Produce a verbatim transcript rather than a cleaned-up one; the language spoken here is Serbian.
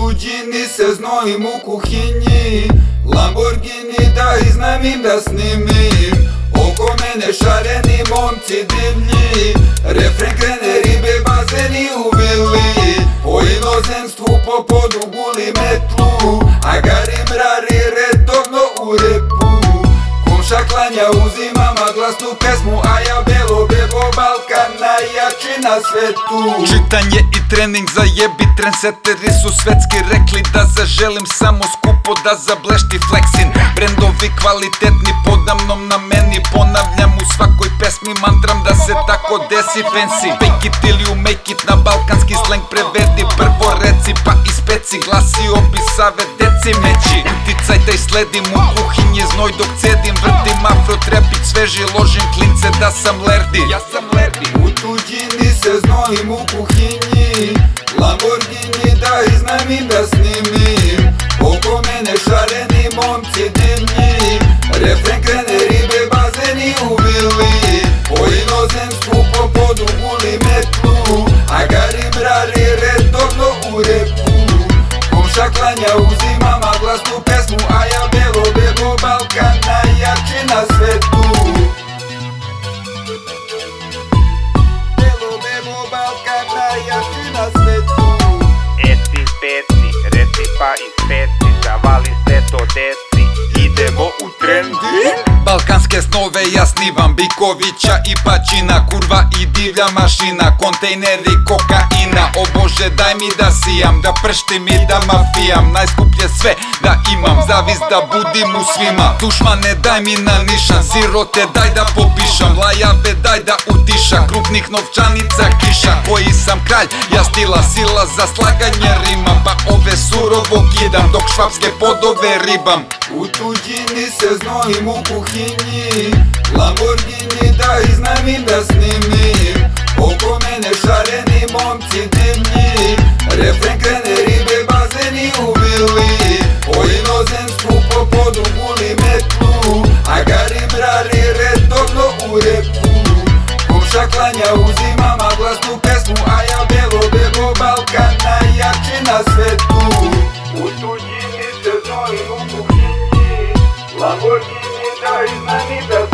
tuđini se znojim u kuhinji, Lamborghini da iznajmim da snimim. Oko mene šareni momci divlji, refren krene ribe bazeni u vili. Po inozemstvu po podu guli metlu, a garim rari redovno u repu. Komša klanja uzimam glasnu pesmu, a ja belo bebo Balkan najjači na svetu. Čitanje i trening za jebi, trendseteri su svetski rekli da zaželim samo skupo da zablešti fleksin. Brendovi kvalitetni podamnom na meni, ponavljam u svakoj pesmi mantram da se tako desi fancy. Fake it ili you make it, na balkanski slang prevedi, prvo reci pa ispeci. Glasio bi save deci meći, uticaj da sledim u kuhinji znoj dok cedim. Vrtim afro trepić sveži, ložim klince da sam lerdi. Ja sam lerdi. U tuđini se znojim u kuhinji, Lamborghini da iznajmim da snimim. Oko mene šareni momci divlji, refren krene ribe bazeni u vili. Po inozemstvu po podu guli metlu, a garim rari redovno u repu. Komša klanja uzimam glasnu pesmu, a ja belo bebo Balkan najjači na svetu. Belo bebo Balkan najjači na svetu. Eci speci, reci pa ispeci, zavali sve to deci, idemo u trendi. Balkanske snove ja snivam, Bikovića i Pačina, kurva i divlja mašina, kontejneri kokaina. O Bože daj mi da sijam, da prštim i da mafijam, najskuplje sve da imam, zavis da budim u svima. Dušmane daj mi na nišan, sirote daj da popišam, lajave daj da utišam, krupnih novčanica kiša. Koji sam kralj, ja stila sila za slaganje rima, pa ove surovo kidam dok švapske podove ribam. U tuđini se znojim u kuhinji, Lamborghini da iznajmim da snimim. Oko mene šareni momci divlji, refren krene ribe bazeni u vili. Po inozemstvu po podu guli metlu, a garim rari redovno u repu. Komša klanja uzimam glasnu pesmu, a ja belo bebo Balkan najjači na svetu. U tuđini se znojim u kuhinji, Lamborghini da iznajmim da